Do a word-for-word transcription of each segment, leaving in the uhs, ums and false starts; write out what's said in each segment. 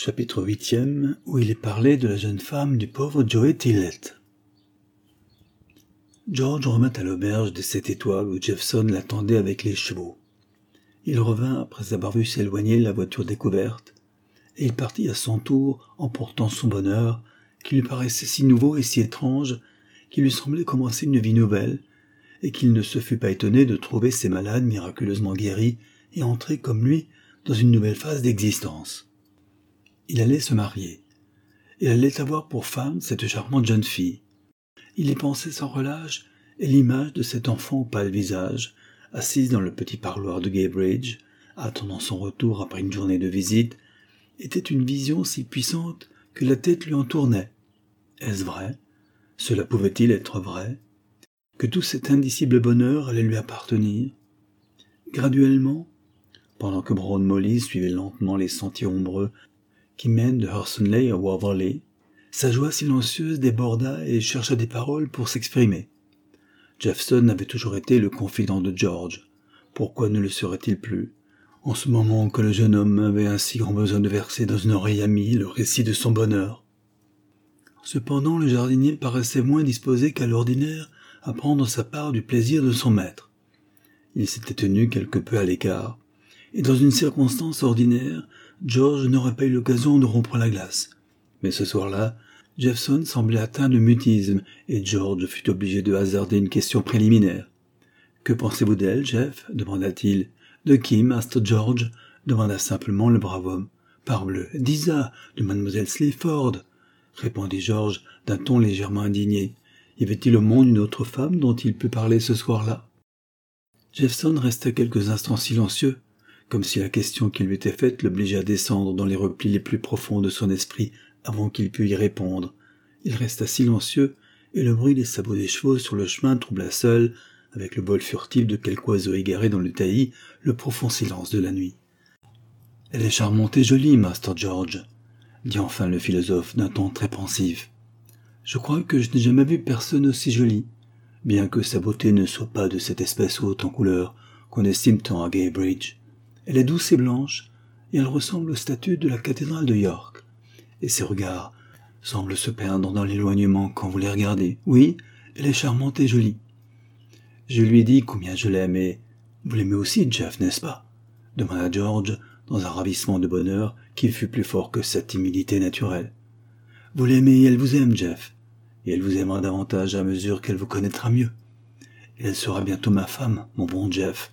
Chapitre huitième, où il est parlé de la jeune femme du pauvre Joey Tillet. George remonte à l'auberge des Sept Étoiles où Jefferson l'attendait avec les chevaux. Il revint après avoir vu s'éloigner la voiture découverte, et il partit à son tour emportant son bonheur, qui lui paraissait si nouveau et si étrange, qu'il lui semblait commencer une vie nouvelle, et qu'il ne se fût pas étonné de trouver ses malades miraculeusement guéris et entrer comme lui dans une nouvelle phase d'existence. Il allait se marier. Il allait avoir pour femme cette charmante jeune fille. Il y pensait sans relâche, et l'image de cet enfant au pâle visage, assise dans le petit parloir de Gaybridge, attendant son retour après une journée de visite, était une vision si puissante que la tête lui en tournait. Est-ce vrai? Cela pouvait-il être vrai? Que tout cet indicible bonheur allait lui appartenir? Graduellement, pendant que Brown Molly suivait lentement les sentiers ombreux qui mènent de Hurstonleigh à Waverley, sa joie silencieuse déborda et chercha des paroles pour s'exprimer. Jefferson avait toujours été le confident de George. Pourquoi ne le serait-il plus, en ce moment que le jeune homme avait un si grand besoin de verser dans une oreille amie le récit de son bonheur? Cependant, le jardinier paraissait moins disposé qu'à l'ordinaire à prendre sa part du plaisir de son maître. Il s'était tenu quelque peu à l'écart, et dans une circonstance ordinaire, George n'aurait pas eu l'occasion de rompre la glace. Mais ce soir-là, Jefferson semblait atteint de mutisme, et George fut obligé de hasarder une question préliminaire. « Que pensez-vous d'elle, Jeff » demanda-t-il. « De qui, Master George » demanda simplement le brave homme. « Parbleu, d'Isa, de mademoiselle Sleaford » répondit George d'un ton légèrement indigné. Y avait-il au monde une autre femme dont il pût parler ce soir-là? Jefferson resta quelques instants silencieux, comme si la question qui lui était faite l'obligeait à descendre dans les replis les plus profonds de son esprit avant qu'il pût y répondre. Il resta silencieux, et le bruit des sabots des chevaux sur le chemin troubla seul, avec le vol furtif de quelque oiseau égaré dans le taillis, le profond silence de la nuit. « Elle est charmante et jolie, Master George, » dit enfin le philosophe d'un ton très pensif. « Je crois que je n'ai jamais vu personne aussi jolie, bien que sa beauté ne soit pas de cette espèce haute en couleur qu'on estime tant à Gaybridge. Elle est douce et blanche, et elle ressemble aux statues de la cathédrale de York. Et ses regards semblent se perdre dans l'éloignement quand vous les regardez. Oui, elle est charmante et jolie. Je lui ai dit combien je l'aime, et vous l'aimez aussi, Jeff, n'est-ce pas? Demanda George, dans un ravissement de bonheur qui fut plus fort que sa timidité naturelle. Vous l'aimez et elle vous aime, Jeff, et elle vous aimera davantage à mesure qu'elle vous connaîtra mieux. Et elle sera bientôt ma femme, mon bon Jeff.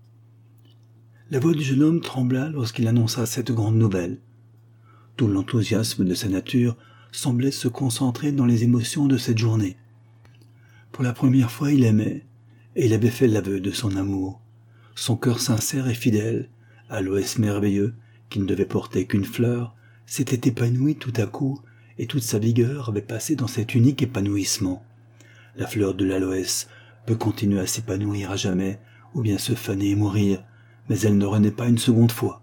La voix du jeune homme trembla lorsqu'il annonça cette grande nouvelle. Tout l'enthousiasme de sa nature semblait se concentrer dans les émotions de cette journée. Pour la première fois, il aimait, et il avait fait l'aveu de son amour. Son cœur sincère et fidèle, aloès merveilleux, qui ne devait porter qu'une fleur, s'était épanoui tout à coup, et toute sa vigueur avait passé dans cet unique épanouissement. La fleur de l'aloès peut continuer à s'épanouir à jamais, ou bien se faner et mourir, mais elle ne renaît pas une seconde fois.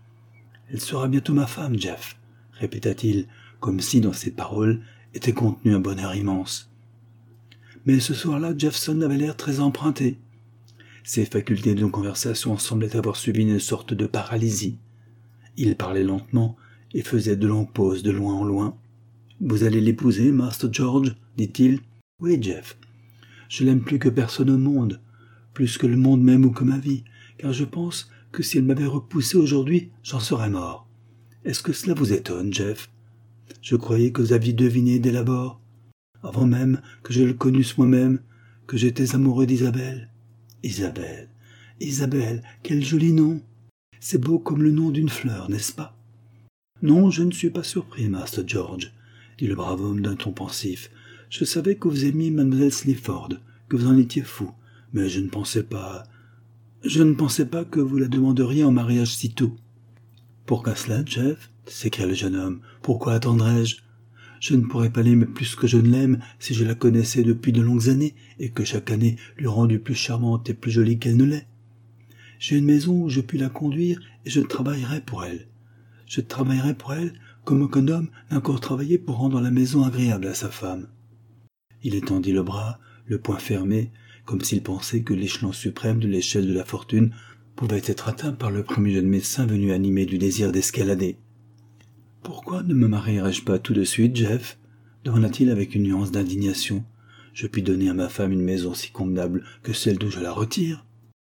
« Elle sera bientôt ma femme, Jeff », répéta-t-il, comme si dans ces paroles était contenu un bonheur immense. Mais ce soir-là, Jefferson avait l'air très emprunté. Ses facultés de conversation semblaient avoir subi une sorte de paralysie. Il parlait lentement et faisait de longues pauses de loin en loin. « Vous allez l'épouser, Master George » dit-il. « Oui, Jeff. Je l'aime plus que personne au monde, plus que le monde même ou que ma vie, car je pense que si elle m'avait repoussé aujourd'hui, j'en serais mort. Est-ce que cela vous étonne, Jeff? Je croyais que vous aviez deviné dès l'abord, avant même que je le connusse moi-même, que j'étais amoureux d'Isabelle. Isabelle, Isabelle, quel joli nom! C'est beau comme le nom d'une fleur, n'est-ce pas? Non, je ne suis pas surpris, Master George, dit le brave homme d'un ton pensif. Je savais que vous aimiez mademoiselle Sleaford, que vous en étiez fou, mais je ne pensais pas... Je ne pensais pas que vous la demanderiez en mariage si tôt. « Pourquoi cela, Jeff ?» s'écria le jeune homme. « Pourquoi attendrais-je? Je ne pourrais pas l'aimer plus que je ne l'aime si je la connaissais depuis de longues années et que chaque année lui rendût plus charmante et plus jolie qu'elle ne l'est. J'ai une maison où je puis la conduire et je travaillerai pour elle. Je travaillerai pour elle comme aucun homme n'a encore travaillé pour rendre la maison agréable à sa femme. » Il étendit le bras, le poing fermé, comme s'il pensait que l'échelon suprême de l'échelle de la fortune pouvait être atteint par le premier jeune médecin venu animé du désir d'escalader. Pourquoi ne me marierais-je pas tout de suite, Jeff ? Demanda-t-il avec une nuance d'indignation. Je puis donner à ma femme une maison si convenable que celle d'où je la retire.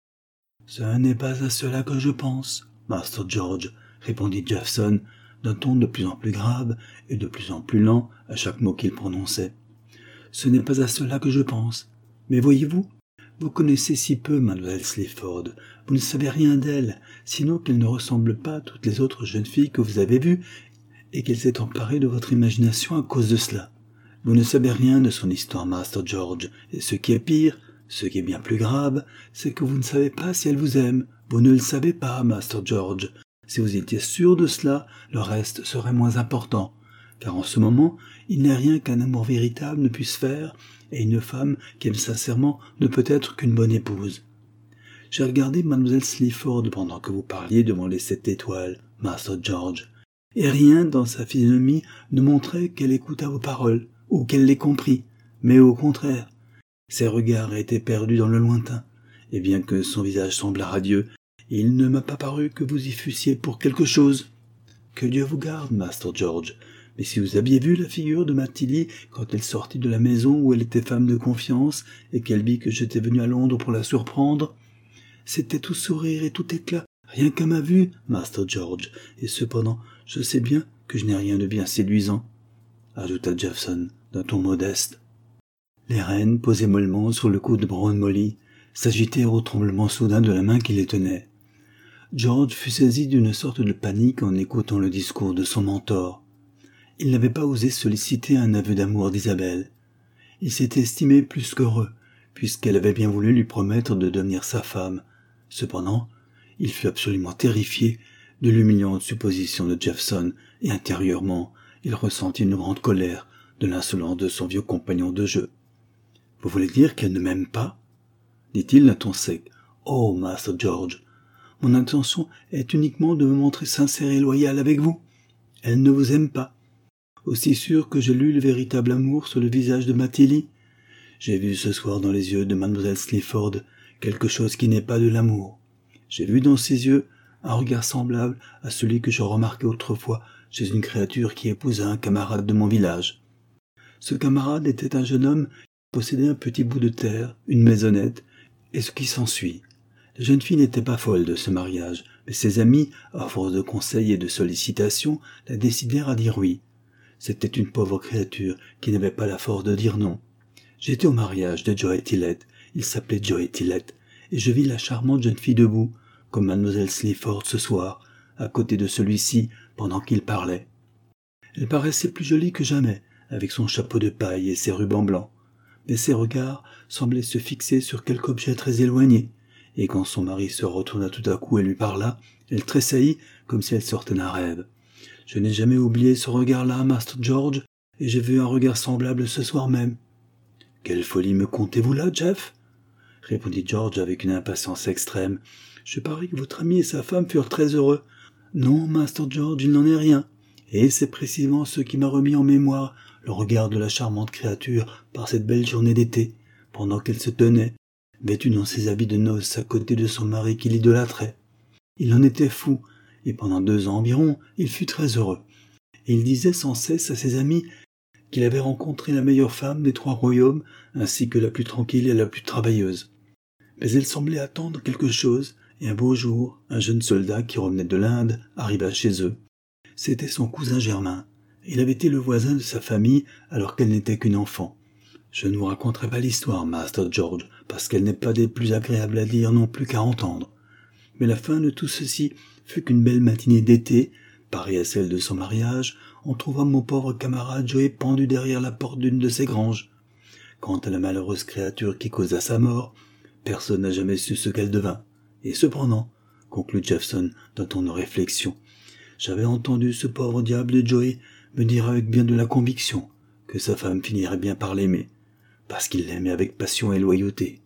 Ce n'est pas à cela que je pense, Master George, répondit Jeffson, d'un ton de plus en plus grave et de plus en plus lent à chaque mot qu'il prononçait. Ce n'est pas à cela que je pense. Mais voyez-vous, vous connaissez si peu Mademoiselle Sleaford, vous ne savez rien d'elle, sinon qu'elle ne ressemble pas à toutes les autres jeunes filles que vous avez vues, et qu'elle s'est emparée de votre imagination à cause de cela. Vous ne savez rien de son histoire, Master George, et ce qui est pire, ce qui est bien plus grave, c'est que vous ne savez pas si elle vous aime. Vous ne le savez pas, Master George. Si vous étiez sûr de cela, le reste serait moins important, car en ce moment, il n'est rien qu'un amour véritable ne puisse faire, et une femme qui aime sincèrement ne peut être qu'une bonne épouse. J'ai regardé Mademoiselle Sleaford pendant que vous parliez devant les sept étoiles, Master George, et rien dans sa physionomie ne montrait qu'elle écoutât vos paroles, ou qu'elle les comprit, mais au contraire, ses regards étaient perdus dans le lointain, et bien que son visage semblât radieux, il ne m'a pas paru que vous y fussiez pour quelque chose. Que Dieu vous garde, Master George, mais si vous aviez vu la figure de Mathilde quand elle sortit de la maison où elle était femme de confiance et qu'elle vit que j'étais venu à Londres pour la surprendre, c'était tout sourire et tout éclat, rien qu'à ma vue, Master George, et cependant, je sais bien que je n'ai rien de bien séduisant, ajouta Jeffson d'un ton modeste. Les rênes, posées mollement sur le cou de Brown Molly, s'agitèrent au tremblement soudain de la main qui les tenait. George fut saisi d'une sorte de panique en écoutant le discours de son mentor. Il n'avait pas osé solliciter un aveu d'amour d'Isabelle. Il s'était estimé plus qu'heureux, puisqu'elle avait bien voulu lui promettre de devenir sa femme. Cependant, il fut absolument terrifié de l'humiliante supposition de Jeffson, et intérieurement, il ressentit une grande colère de l'insolence de son vieux compagnon de jeu. « Vous voulez dire qu'elle ne m'aime pas ?» dit-il d'un ton sec. « Oh, Master George, mon intention est uniquement de me montrer sincère et loyal avec vous. Elle ne vous aime pas. Aussi sûr que j'ai lu le véritable amour sur le visage de Mathilde, j'ai vu ce soir dans les yeux de Mademoiselle Sleaford quelque chose qui n'est pas de l'amour. J'ai vu dans ses yeux un regard semblable à celui que je remarquais autrefois chez une créature qui épousa un camarade de mon village. Ce camarade était un jeune homme qui possédait un petit bout de terre, une maisonnette, et ce qui s'ensuit. La jeune fille n'était pas folle de ce mariage, mais ses amis, à force de conseils et de sollicitations, la décidèrent à dire oui. C'était une pauvre créature qui n'avait pas la force de dire non. J'étais au mariage de Joey Tillett, il s'appelait Joey Tillett, et je vis la charmante jeune fille debout, comme Mademoiselle Sleaford ce soir, à côté de celui-ci, pendant qu'il parlait. Elle paraissait plus jolie que jamais, avec son chapeau de paille et ses rubans blancs, mais ses regards semblaient se fixer sur quelque objet très éloigné, et quand son mari se retourna tout à coup et lui parla, elle tressaillit comme si elle sortait d'un rêve. Je n'ai jamais oublié ce regard-là, Master George, et j'ai vu un regard semblable ce soir même. « Quelle folie me contez-vous là, Jeff ?» répondit George avec une impatience extrême. « Je parie que votre ami et sa femme furent très heureux. Non, Master George, il n'en est rien. Et c'est précisément ce qui m'a remis en mémoire le regard de la charmante créature par cette belle journée d'été, pendant qu'elle se tenait, vêtue dans ses habits de noces à côté de son mari qui l'idolâtrait. Il en était fou, et pendant deux ans environ, il fut très heureux. Et il disait sans cesse à ses amis qu'il avait rencontré la meilleure femme des trois royaumes, ainsi que la plus tranquille et la plus travailleuse. Mais elle semblait attendre quelque chose, et un beau jour, un jeune soldat qui revenait de l'Inde arriva chez eux. C'était son cousin Germain. Il avait été le voisin de sa famille alors qu'elle n'était qu'une enfant. Je ne vous raconterai pas l'histoire, Master George, parce qu'elle n'est pas des plus agréables à lire non plus qu'à entendre. Mais la fin de tout ceci fut qu'une belle matinée d'été, pareille à celle de son mariage, on trouva mon pauvre camarade Joey pendu derrière la porte d'une de ses granges. Quant à la malheureuse créature qui causa sa mort, personne n'a jamais su ce qu'elle devint. Et cependant, conclut Jeffson d'un ton de réflexion, j'avais entendu ce pauvre diable de Joey me dire avec bien de la conviction que sa femme finirait bien par l'aimer, parce qu'il l'aimait avec passion et loyauté.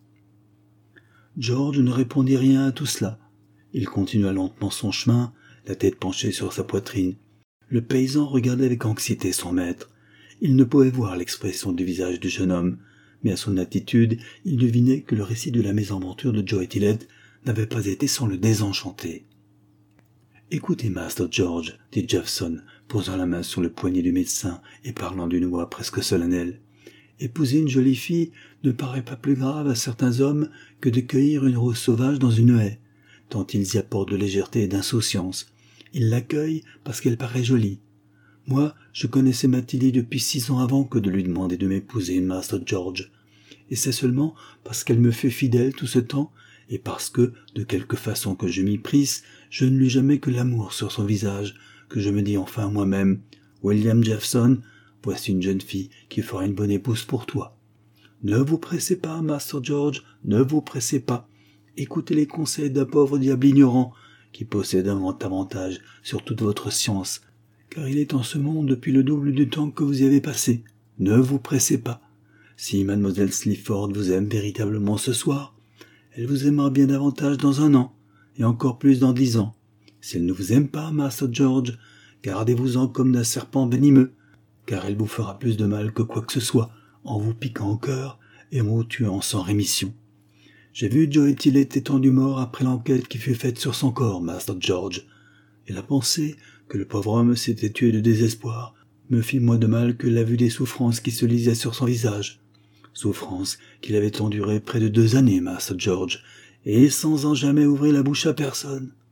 George ne répondit rien à tout cela. Il continua lentement son chemin, la tête penchée sur sa poitrine. Le paysan regardait avec anxiété son maître. Il ne pouvait voir l'expression du visage du jeune homme, mais à son attitude, il devinait que le récit de la mésaventure de Joey Tillett n'avait pas été sans le désenchanter. « Écoutez, Master George, dit Jeffson, posant la main sur le poignet du médecin et parlant d'une voix presque solennelle. « Épouser une jolie fille ne paraît pas plus grave à certains hommes que de cueillir une rose sauvage dans une haie, tant ils y apportent de légèreté et d'insouciance. Ils l'accueillent parce qu'elle paraît jolie. Moi, je connaissais Mathilde depuis six ans avant que de lui demander de m'épouser, Master George. Et c'est seulement parce qu'elle me fait fidèle tout ce temps, et parce que, de quelque façon que je m'y prisse, je ne lus jamais que l'amour sur son visage, que je me dis enfin moi-même, « William Jeffson, voici une jeune fille qui fera une bonne épouse pour toi. Ne vous pressez pas, Master George, ne vous pressez pas. Écoutez les conseils d'un pauvre diable ignorant, qui possède un grand avantage sur toute votre science, car il est en ce monde depuis le double du temps que vous y avez passé. Ne vous pressez pas. Si mademoiselle Sleaford vous aime véritablement ce soir, elle vous aimera bien davantage dans un an, et encore plus dans dix ans. Si elle ne vous aime pas, Master George, gardez-vous-en comme d'un serpent venimeux, car elle vous fera plus de mal que quoi que ce soit, en vous piquant au cœur et en vous tuant sans rémission. J'ai vu Joe Tillet étendu mort après l'enquête qui fut faite sur son corps, Master George, et la pensée que le pauvre homme s'était tué de désespoir me fit moins de mal que la vue des souffrances qui se lisaient sur son visage. Souffrances qu'il avait endurées près de deux années, Master George, et sans en jamais ouvrir la bouche à personne.